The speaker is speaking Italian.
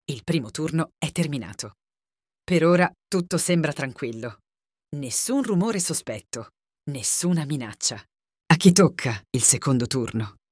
Il primo turno è terminato. Per ora tutto sembra tranquillo. Nessun rumore sospetto, nessuna minaccia. A chi tocca il secondo turno?